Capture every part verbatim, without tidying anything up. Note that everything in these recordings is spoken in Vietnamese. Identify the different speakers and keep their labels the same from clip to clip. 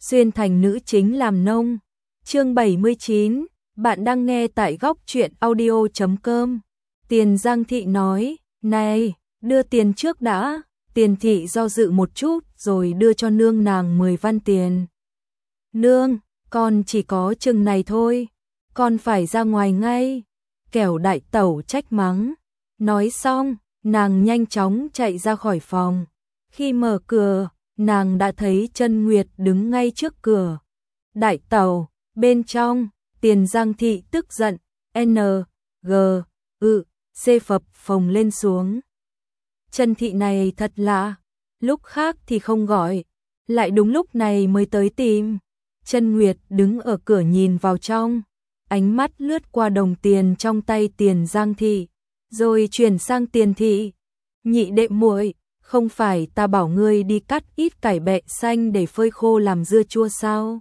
Speaker 1: xuyên thành nữ chính làm nông. Chương bảy mươi chín, bạn đang nghe tại góc truyện audio chấm com. Tiền Giang Thị nói, này, đưa tiền trước đã. Tiền Thị do dự một chút rồi đưa cho nương nàng mười văn tiền. Nương, con chỉ có chừng này thôi, con phải ra ngoài ngay. Kẻo đại tẩu trách mắng. Nói xong, nàng nhanh chóng chạy ra khỏi phòng. Khi mở cửa, nàng đã thấy Chân Nguyệt đứng ngay trước cửa. Đại tẩu, bên trong. Tiền Giang Thị tức giận, N, G, ư, C phập phồng lên xuống. Chân Thị này thật lạ, lúc khác thì không gọi, lại đúng lúc này mới tới tìm. Chân Nguyệt đứng ở cửa nhìn vào trong, ánh mắt lướt qua đồng tiền trong tay Tiền Giang Thị, rồi chuyển sang Tiền Thị. Nhị đệ muội, không phải ta bảo ngươi đi cắt ít cải bẹ xanh để phơi khô làm dưa chua sao?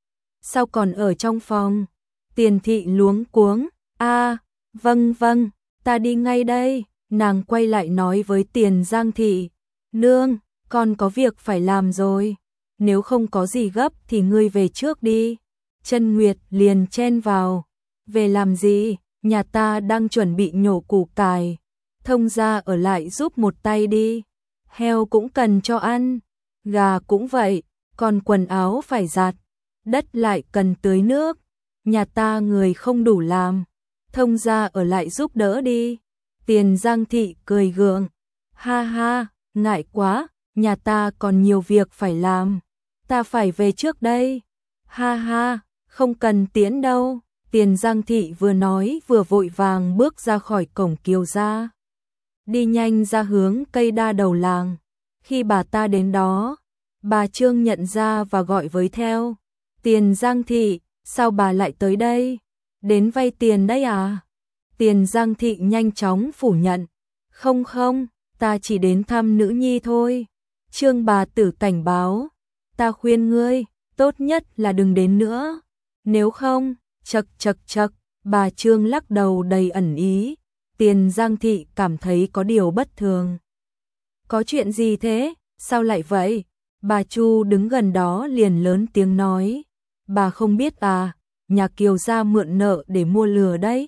Speaker 1: Sao còn ở trong phòng? Tiền Thị luống cuống, a, vâng vâng, ta đi ngay đây. Nàng quay lại nói với Tiền Giang Thị, nương, con có việc phải làm rồi, nếu không có gì gấp thì ngươi về trước đi. Chân Nguyệt liền chen vào, về làm gì, nhà ta đang chuẩn bị nhổ củ cải, thông gia ở lại giúp một tay đi, heo cũng cần cho ăn, gà cũng vậy, còn quần áo phải giặt, đất lại cần tưới nước, nhà ta người không đủ làm, thông gia ở lại giúp đỡ đi. Tiền Giang Thị cười gượng, ha ha, ngại quá, nhà ta còn nhiều việc phải làm, ta phải về trước đây. Ha ha, không cần tiễn đâu. Tiền Giang Thị vừa nói vừa vội vàng bước ra khỏi cổng Kiều gia, đi nhanh ra hướng cây đa đầu làng. Khi bà ta đến đó, bà Trương nhận ra và gọi với theo, Tiền Giang Thị, sao bà lại tới đây? Đến vay tiền đấy à? Tiền Giang Thị nhanh chóng phủ nhận, không không, ta chỉ đến thăm nữ nhi thôi. Trương bà tử cảnh báo, ta khuyên ngươi, tốt nhất là đừng đến nữa, nếu không, chật chật chật, bà Trương lắc đầu đầy ẩn ý. Tiền Giang Thị cảm thấy có điều bất thường. Có chuyện gì thế, sao lại vậy? Bà Chu đứng gần đó liền lớn tiếng nói, bà không biết à, nhà Kiều gia mượn nợ để mua lừa đấy.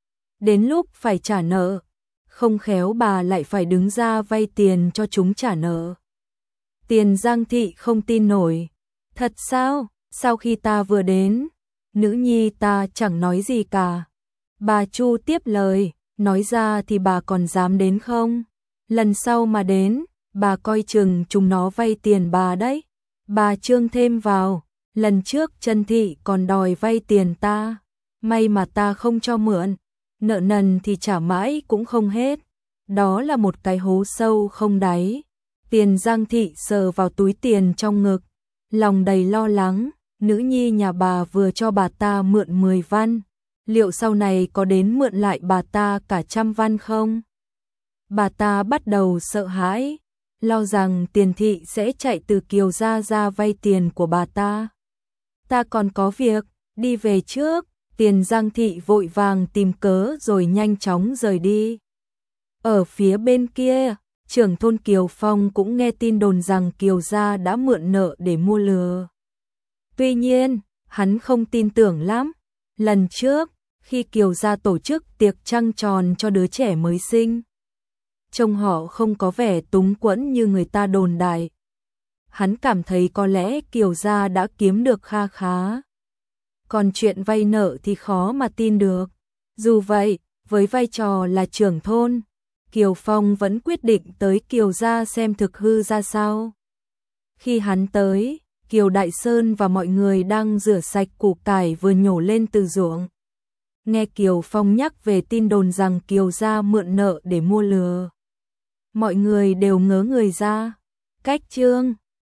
Speaker 1: Đến lúc phải trả nợ, không khéo bà lại phải đứng ra vay tiền cho chúng trả nợ. Tiền Giang Thị không tin nổi, thật sao? Sau khi ta vừa đến, nữ nhi ta chẳng nói gì cả. Bà Chu tiếp lời, nói ra thì bà còn dám đến không? Lần sau mà đến, bà coi chừng chúng nó vay tiền bà đấy. Bà Trương thêm vào, lần trước Chân Thị còn đòi vay tiền ta, may mà ta không cho mượn, nợ nần thì trả mãi cũng không hết. Đó là một cái hố sâu không đáy. Tiền Giang Thị sờ vào túi tiền trong ngực, lòng đầy lo lắng, nữ nhi nhà bà vừa cho bà ta mượn mười văn, liệu sau này có đến mượn lại bà ta cả trăm văn không? Bà ta bắt đầu sợ hãi, lo rằng Tiền Thị sẽ chạy từ Kiều gia ra vay tiền của bà ta. Ta còn có việc, đi về trước. Tiền Giang Thị vội vàng tìm cớ rồi nhanh chóng rời đi. Ở phía bên kia, trưởng thôn Kiều Phong cũng nghe tin đồn rằng Kiều gia đã mượn nợ để mua lừa. Tuy nhiên, hắn không tin tưởng lắm. Lần trước, khi Kiều gia tổ chức tiệc trăng tròn cho đứa trẻ mới sinh, trông họ không có vẻ túng quẫn như người ta đồn đại. Hắn cảm thấy có lẽ Kiều gia đã kiếm được kha khá. Còn chuyện vay nợ thì khó mà tin được. Dù vậy, với vai trò là trưởng thôn, Kiều Phong vẫn quyết định tới Kiều gia xem thực hư ra sao. Khi hắn tới, Kiều Đại Sơn và mọi người đang rửa sạch củ cải vừa nhổ lên từ ruộng. Nghe Kiều Phong nhắc về tin đồn rằng Kiều gia mượn nợ để mua lừa, mọi người đều ngớ người ra. Cách Trương,